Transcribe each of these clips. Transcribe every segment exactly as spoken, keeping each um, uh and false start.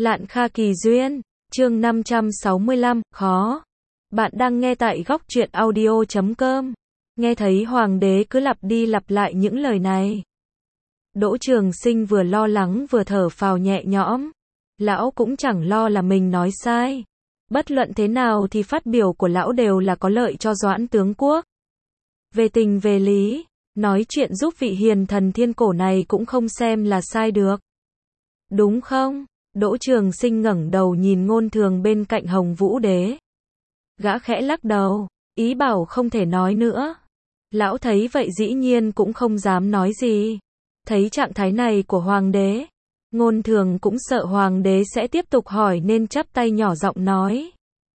Lạn Kha Kỳ Duyên, chương năm trăm sáu mươi lăm, khó. Bạn đang nghe tại góc truyện audio chấm com. Nghe thấy hoàng đế cứ lặp đi lặp lại những lời này. Đỗ Trường Sinh vừa lo lắng vừa thở phào nhẹ nhõm. Lão cũng chẳng lo là mình nói sai. Bất luận thế nào thì phát biểu của lão đều là có lợi cho Doãn tướng quốc. Về tình về lý, nói chuyện giúp vị hiền thần thiên cổ này cũng không xem là sai được. Đúng không? Đỗ Trường Sinh ngẩng đầu nhìn Ngôn Thường bên cạnh Hồng Vũ Đế. Gã khẽ lắc đầu, ý bảo không thể nói nữa. Lão thấy vậy dĩ nhiên cũng không dám nói gì. Thấy trạng thái này của hoàng đế, Ngôn Thường cũng sợ hoàng đế sẽ tiếp tục hỏi nên chắp tay nhỏ giọng nói.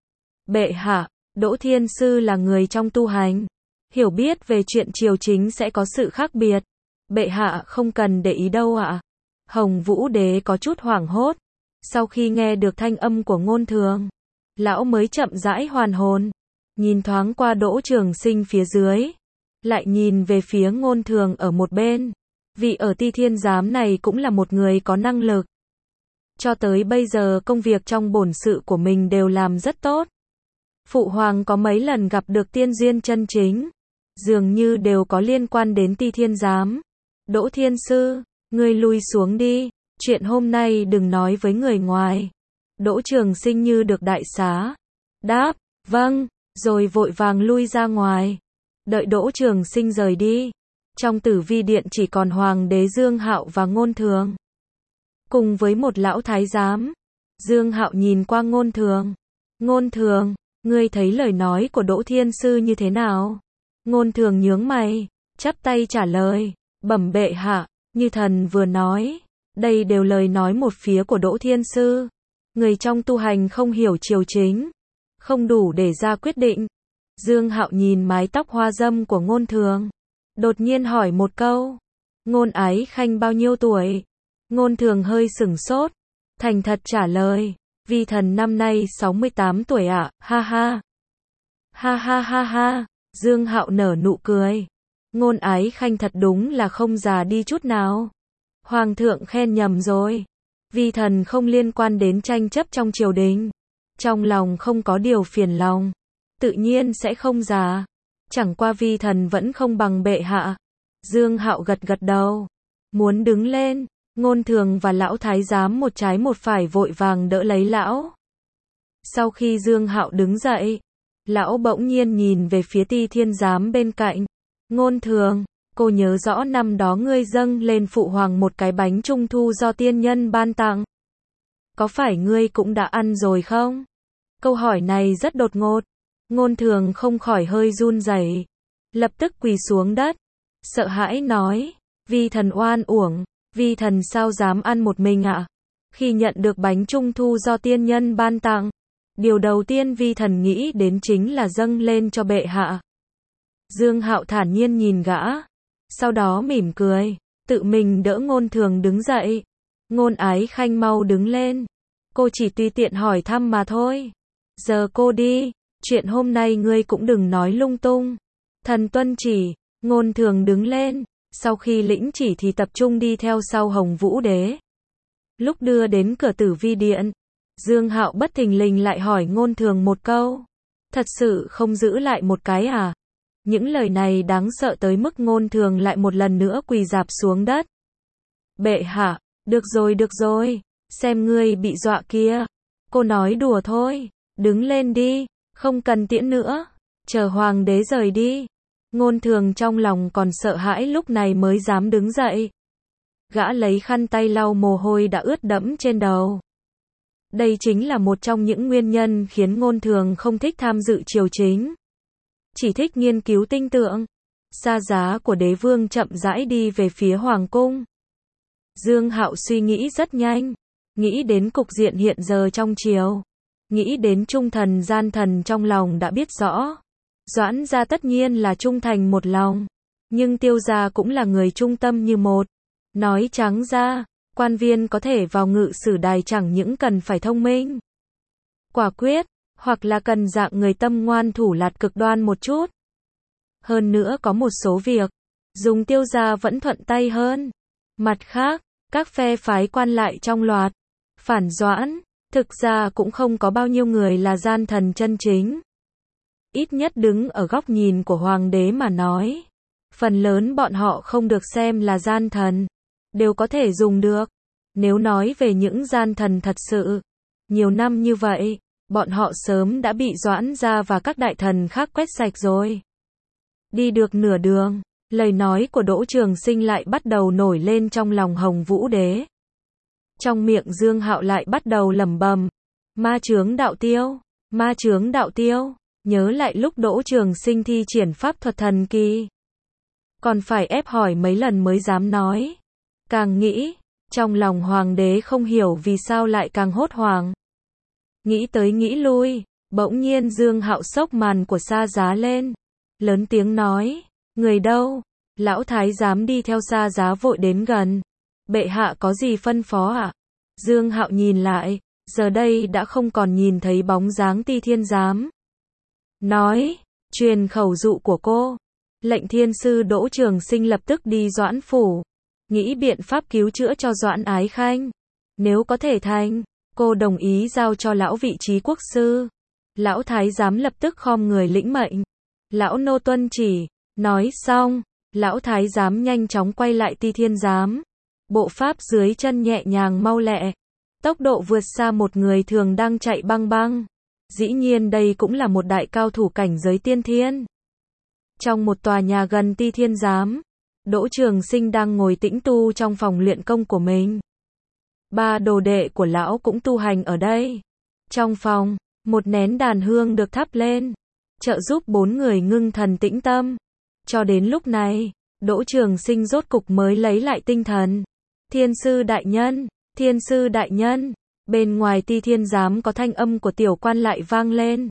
Bệ hạ, Đỗ Thiên Sư là người trong tu hành, hiểu biết về chuyện triều chính sẽ có sự khác biệt. Bệ hạ không cần để ý đâu ạ. Hồng Vũ Đế có chút hoảng hốt. Sau khi nghe được thanh âm của Ngôn Thường, lão mới chậm rãi hoàn hồn, nhìn thoáng qua Đỗ Trường Sinh phía dưới, lại nhìn về phía Ngôn Thường ở một bên. Vị ở Ti Thiên Giám này cũng là một người có năng lực. Cho tới bây giờ công việc trong bổn sự của mình đều làm rất tốt. Phụ hoàng có mấy lần gặp được tiên duyên chân chính, dường như đều có liên quan đến Ti Thiên Giám. Đỗ Thiên Sư, ngươi lui xuống đi, chuyện hôm nay đừng nói với người ngoài. Đỗ Trường Sinh như được đại xá, đáp, vâng, rồi vội vàng lui ra ngoài. Đợi Đỗ Trường Sinh rời đi, trong Tử Vi điện chỉ còn hoàng đế Dương Hạo và Ngôn Thường, cùng với một lão thái giám. Dương Hạo nhìn qua Ngôn Thường. Ngôn Thường, ngươi thấy lời nói của Đỗ Thiên Sư như thế nào? Ngôn Thường nhướng mày, chắp tay trả lời, bẩm bệ hạ, như thần vừa nói, đây đều lời nói một phía của Đỗ Thiên Sư. Người trong tu hành không hiểu triều chính, không đủ để ra quyết định. Dương Hạo nhìn mái tóc hoa dâm của Ngôn Thường, đột nhiên hỏi một câu. Ngôn Ái Khanh bao nhiêu tuổi? Ngôn Thường hơi sửng sốt, thành thật trả lời, vi thần năm nay sáu mươi tám tuổi ạ, à, ha ha. Ha ha ha ha, Dương Hạo nở nụ cười. Ngôn Ái Khanh thật đúng là không già đi chút nào. Hoàng thượng khen nhầm rồi. Vi thần không liên quan đến tranh chấp trong triều đình. Trong lòng không có điều phiền lòng, tự nhiên sẽ không già. Chẳng qua vi thần vẫn không bằng bệ hạ. Dương Hạo gật gật đầu, muốn đứng lên. Ngôn Thường và lão thái giám một trái một phải vội vàng đỡ lấy lão. Sau khi Dương Hạo đứng dậy, lão bỗng nhiên nhìn về phía Ti Thiên Giám bên cạnh. Ngôn Thường, cô nhớ rõ năm đó ngươi dâng lên phụ hoàng một cái bánh trung thu do tiên nhân ban tặng. Có phải ngươi cũng đã ăn rồi không? Câu hỏi này rất đột ngột. Ngôn Thường không khỏi hơi run rẩy, lập tức quỳ xuống đất, sợ hãi nói, vi thần oan uổng, vi thần sao dám ăn một mình ạ? À? Khi nhận được bánh trung thu do tiên nhân ban tặng, điều đầu tiên vi thần nghĩ đến chính là dâng lên cho bệ hạ. Dương Hạo thản nhiên nhìn gã, sau đó mỉm cười, tự mình đỡ Ngôn Thường đứng dậy. Ngôn Ái Khanh mau đứng lên, cô chỉ tùy tiện hỏi thăm mà thôi. Giờ cô đi, chuyện hôm nay ngươi cũng đừng nói lung tung. Thần tuân chỉ. Ngôn Thường đứng lên, sau khi lĩnh chỉ thì tập trung đi theo sau Hồng Vũ Đế. Lúc đưa đến cửa Tử Vi điện, Dương Hạo bất thình lình lại hỏi Ngôn Thường một câu. Thật sự không giữ lại một cái à? Những lời này đáng sợ tới mức Ngôn Thường lại một lần nữa quỳ rạp xuống đất. Bệ hạ, được rồi được rồi, xem ngươi bị dọa kia. Cô nói đùa thôi, đứng lên đi, không cần tiễn nữa, chờ hoàng đế rời đi. Ngôn Thường trong lòng còn sợ hãi lúc này mới dám đứng dậy. Gã lấy khăn tay lau mồ hôi đã ướt đẫm trên đầu. Đây chính là một trong những nguyên nhân khiến Ngôn Thường không thích tham dự triều chính, chỉ thích nghiên cứu tinh tượng. Xa giá của đế vương chậm rãi đi về phía hoàng cung. Dương Hạo suy nghĩ rất nhanh, nghĩ đến cục diện hiện giờ trong triều, nghĩ đến trung thần gian thần trong lòng đã biết rõ. Doãn gia tất nhiên là trung thành một lòng, nhưng Tiêu gia cũng là người trung tâm như một. Nói trắng ra, quan viên có thể vào ngự sử đài chẳng những cần phải thông minh, quả quyết, hoặc là cần dạng người tâm ngoan thủ lạt cực đoan một chút. Hơn nữa có một số việc, dùng Tiêu gia vẫn thuận tay hơn. Mặt khác, các phe phái quan lại trong loạt, phản Doãn, thực ra cũng không có bao nhiêu người là gian thần chân chính. Ít nhất đứng ở góc nhìn của hoàng đế mà nói, phần lớn bọn họ không được xem là gian thần, đều có thể dùng được. Nếu nói về những gian thần thật sự, nhiều năm như vậy, bọn họ sớm đã bị Doãn gia và các đại thần khác quét sạch rồi. Đi được nửa đường, lời nói của Đỗ Trường Sinh lại bắt đầu nổi lên trong lòng Hồng Vũ Đế. Trong miệng Dương Hạo lại bắt đầu lẩm bẩm, ma chướng đạo tiêu, ma chướng đạo tiêu, nhớ lại lúc Đỗ Trường Sinh thi triển pháp thuật thần kỳ. Còn phải ép hỏi mấy lần mới dám nói. Càng nghĩ, trong lòng hoàng đế không hiểu vì sao lại càng hốt hoảng. Nghĩ tới nghĩ lui, bỗng nhiên Dương Hạo xốc màn của Sa Giá lên, lớn tiếng nói, người đâu? Lão thái giám đi theo Sa Giá vội đến gần. Bệ hạ có gì phân phó ạ? À? Dương Hạo nhìn lại, giờ đây đã không còn nhìn thấy bóng dáng Ti Thiên Giám. Nói, truyền khẩu dụ của cô. Lệnh thiên sư Đỗ Trường Sinh lập tức đi Doãn phủ, nghĩ biện pháp cứu chữa cho Doãn Ái Khanh. Nếu có thể thành, cô đồng ý giao cho lão vị trí quốc sư. Lão thái giám lập tức khom người lĩnh mệnh. Lão nô tuân chỉ. Nói xong, lão thái giám nhanh chóng quay lại Ti Thiên Giám. Bộ pháp dưới chân nhẹ nhàng mau lẹ, tốc độ vượt xa một người thường đang chạy băng băng. Dĩ nhiên đây cũng là một đại cao thủ cảnh giới tiên thiên. Trong một tòa nhà gần Ti Thiên Giám, Đỗ Trường Sinh đang ngồi tĩnh tu trong phòng luyện công của mình. Ba đồ đệ của lão cũng tu hành ở đây. Trong phòng, một nén đàn hương được thắp lên, trợ giúp bốn người ngưng thần tĩnh tâm. Cho đến lúc này, Đỗ Trường Sinh rốt cục mới lấy lại tinh thần. Thiên sư đại nhân, thiên sư đại nhân, bên ngoài Ti Thiên Giám có thanh âm của tiểu quan lại vang lên.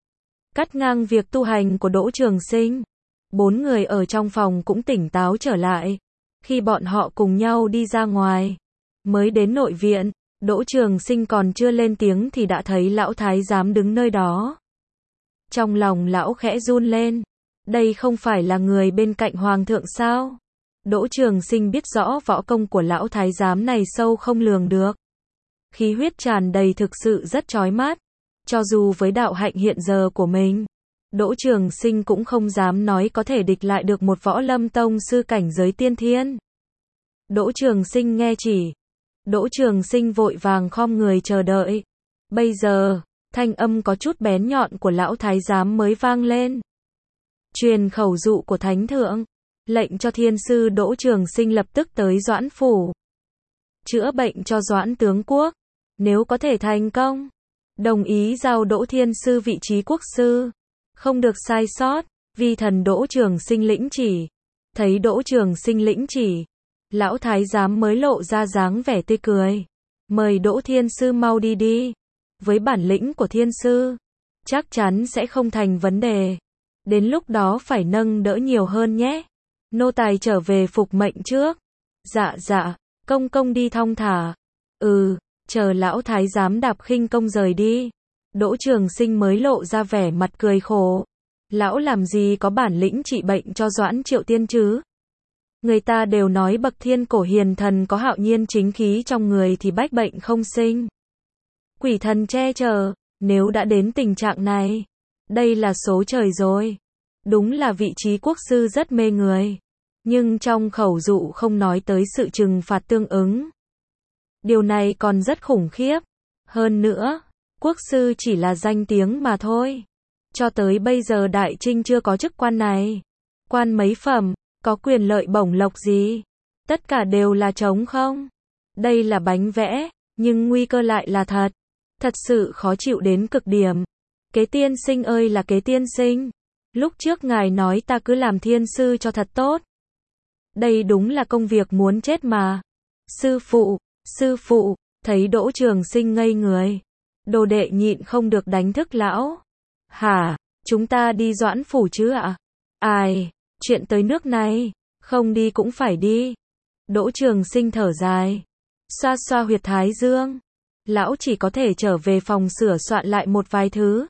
Cắt ngang việc tu hành của Đỗ Trường Sinh. Bốn người ở trong phòng cũng tỉnh táo trở lại. Khi bọn họ cùng nhau đi ra ngoài, mới đến nội viện, Đỗ Trường Sinh còn chưa lên tiếng thì đã thấy lão thái giám đứng nơi đó. Trong lòng lão khẽ run lên. Đây không phải là người bên cạnh hoàng thượng sao? Đỗ Trường Sinh biết rõ võ công của lão thái giám này sâu không lường được. Khí huyết tràn đầy thực sự rất chói mắt. Cho dù với đạo hạnh hiện giờ của mình, Đỗ Trường Sinh cũng không dám nói có thể địch lại được một võ lâm tông sư cảnh giới tiên thiên. Đỗ Trường Sinh nghe chỉ. Đỗ Trường Sinh vội vàng khom người chờ đợi. Bây giờ, thanh âm có chút bén nhọn của lão thái giám mới vang lên. Truyền khẩu dụ của Thánh Thượng, lệnh cho thiên sư Đỗ Trường Sinh lập tức tới Doãn phủ, chữa bệnh cho Doãn tướng quốc. Nếu có thể thành công, đồng ý giao Đỗ thiên sư vị trí quốc sư. Không được sai sót. Vi thần Đỗ Trường Sinh lĩnh chỉ. Thấy Đỗ Trường Sinh lĩnh chỉ, lão thái giám mới lộ ra dáng vẻ tươi cười. Mời Đỗ thiên sư mau đi đi. Với bản lĩnh của thiên sư, chắc chắn sẽ không thành vấn đề. Đến lúc đó phải nâng đỡ nhiều hơn nhé. Nô tài trở về phục mệnh trước. Dạ dạ, công công đi thong thả. Ừ, chờ lão thái giám đạp khinh công rời đi. Đỗ Trường Sinh mới lộ ra vẻ mặt cười khổ. Lão làm gì có bản lĩnh trị bệnh cho Doãn Triệu Tiên chứ? Người ta đều nói bậc thiên cổ hiền thần có hạo nhiên chính khí trong người thì bách bệnh không sinh. Quỷ thần che chở, nếu đã đến tình trạng này, đây là số trời rồi. Đúng là vị trí quốc sư rất mê người. Nhưng trong khẩu dụ không nói tới sự trừng phạt tương ứng. Điều này còn rất khủng khiếp. Hơn nữa, quốc sư chỉ là danh tiếng mà thôi. Cho tới bây giờ Đại Trinh chưa có chức quan này. Quan mấy phẩm, có quyền lợi bổng lộc gì? Tất cả đều là trống không. Đây là bánh vẽ, nhưng nguy cơ lại là thật. Thật sự khó chịu đến cực điểm. Kế tiên sinh ơi là kế tiên sinh. Lúc trước ngài nói ta cứ làm thiên sư cho thật tốt. Đây đúng là công việc muốn chết mà. Sư phụ, sư phụ, thấy Đỗ Trường Sinh ngây người. Đồ đệ nhịn không được đánh thức lão. Hả, chúng ta đi Doãn phủ chứ ạ? Ai, chuyện tới nước này, không đi cũng phải đi. Đỗ Trường Sinh thở dài, xoa xoa huyệt thái dương. Lão chỉ có thể trở về phòng sửa soạn lại một vài thứ.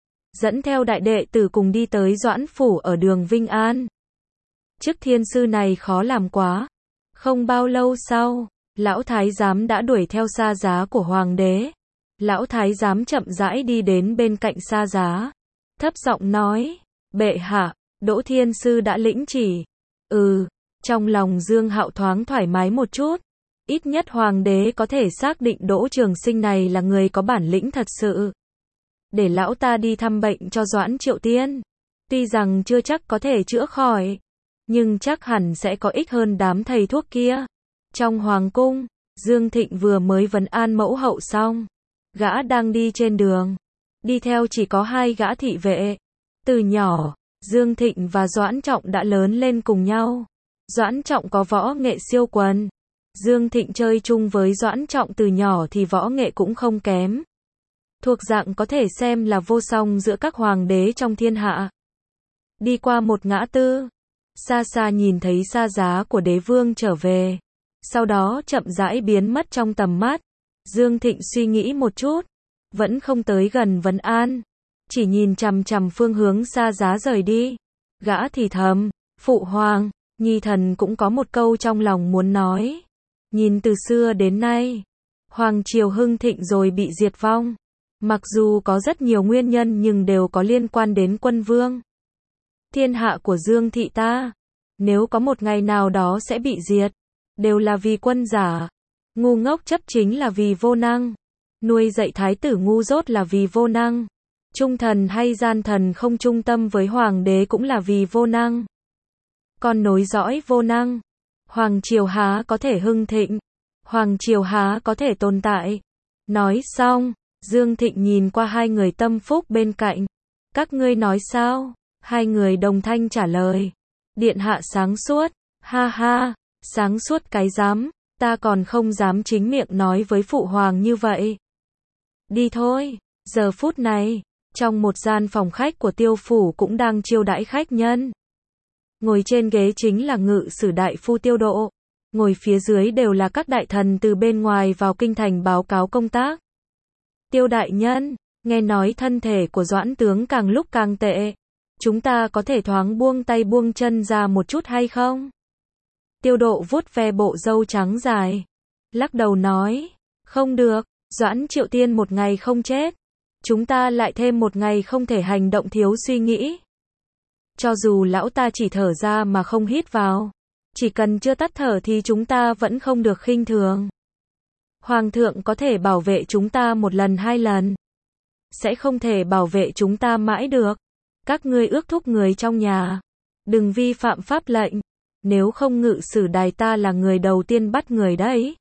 Dẫn theo đại đệ tử cùng đi tới Doãn phủ ở đường Vinh An. Chức thiên sư này khó làm quá. Không bao lâu sau, Lão thái giám đã đuổi theo xa giá của hoàng đế. Lão thái giám chậm rãi đi đến bên cạnh xa giá, thấp giọng nói, bệ hạ, Đỗ Thiên Sư đã lĩnh chỉ. Ừ, trong lòng Dương Hạo thoáng thoải mái một chút. Ít nhất hoàng đế có thể xác định Đỗ Trường Sinh này là người có bản lĩnh thật sự. Để lão ta đi thăm bệnh cho Doãn Triệu Tiên. Tuy rằng chưa chắc có thể chữa khỏi, nhưng chắc hẳn sẽ có ích hơn đám thầy thuốc kia. Trong hoàng cung, Dương Thịnh vừa mới vấn an mẫu hậu xong. Gã đang đi trên đường. Đi theo chỉ có hai gã thị vệ. Từ nhỏ, Dương Thịnh và Doãn Trọng đã lớn lên cùng nhau. Doãn Trọng có võ nghệ siêu quần. Dương Thịnh chơi chung với Doãn Trọng từ nhỏ thì võ nghệ cũng không kém. Thuộc dạng có thể xem là vô song giữa các hoàng đế trong thiên hạ. Đi qua một ngã tư, xa xa nhìn thấy xa giá của đế vương trở về. Sau đó chậm rãi biến mất trong tầm mắt. Dương Thịnh suy nghĩ một chút, vẫn không tới gần vấn an, chỉ nhìn chằm chằm phương hướng xa giá rời đi. Gã thì thầm, phụ hoàng, nhi thần cũng có một câu trong lòng muốn nói. Nhìn từ xưa đến nay, hoàng triều hưng thịnh rồi bị diệt vong. Mặc dù có rất nhiều nguyên nhân nhưng đều có liên quan đến quân vương. Thiên hạ của Dương thị ta, nếu có một ngày nào đó sẽ bị diệt, đều là vì quân giả. Ngu ngốc chấp chính là vì vô năng. Nuôi dạy thái tử ngu dốt là vì vô năng. Trung thần hay gian thần không trung tâm với hoàng đế cũng là vì vô năng. Con nối dõi vô năng. Hoàng triều há có thể hưng thịnh. Hoàng triều há có thể tồn tại. Nói xong, Dương Thịnh nhìn qua hai người tâm phúc bên cạnh. Các ngươi nói sao? Hai người đồng thanh trả lời. Điện hạ sáng suốt. Ha ha, sáng suốt cái dám. Ta còn không dám chính miệng nói với phụ hoàng như vậy. Đi thôi. Giờ phút này, trong một gian phòng khách của Tiêu phủ cũng đang chiêu đãi khách nhân. Ngồi trên ghế chính là ngự sử đại phu Tiêu Độ. Ngồi phía dưới đều là các đại thần từ bên ngoài vào kinh thành báo cáo công tác. Tiêu đại nhân, nghe nói thân thể của Doãn tướng càng lúc càng tệ. Chúng ta có thể thoáng buông tay buông chân ra một chút hay không? Tiêu Độ vuốt ve bộ râu trắng dài, lắc đầu nói, không được, Doãn Triệu Tiên một ngày không chết, chúng ta lại thêm một ngày không thể hành động thiếu suy nghĩ. Cho dù lão ta chỉ thở ra mà không hít vào, chỉ cần chưa tắt thở thì chúng ta vẫn không được khinh thường. Hoàng thượng có thể bảo vệ chúng ta một lần hai lần, sẽ không thể bảo vệ chúng ta mãi được. Các ngươi ước thúc người trong nhà, đừng vi phạm pháp lệnh. Nếu không ngự sử đài ta là người đầu tiên bắt người đấy.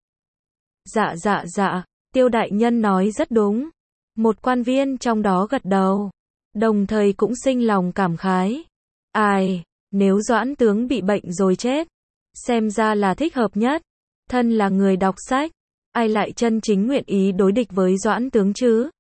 Dạ dạ dạ, Tiêu đại nhân nói rất đúng. Một quan viên trong đó gật đầu, đồng thời cũng sinh lòng cảm khái. Ai, nếu Doãn tướng bị bệnh rồi chết, xem ra là thích hợp nhất. Thân là người đọc sách, ai lại chân chính nguyện ý đối địch với Doãn tướng chứ?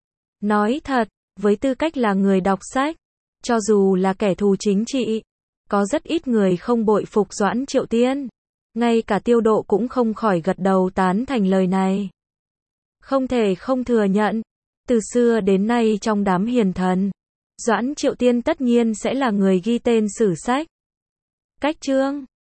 Nói thật, với tư cách là người đọc sách, cho dù là kẻ thù chính trị, có rất ít người không bội phục Doãn Triệu Tiên. Ngay cả Tiêu Độ cũng không khỏi gật đầu tán thành lời này. Không thể không thừa nhận, từ xưa đến nay trong đám hiền thần, Doãn Triệu Tiên tất nhiên sẽ là người ghi tên sử sách. Cách chương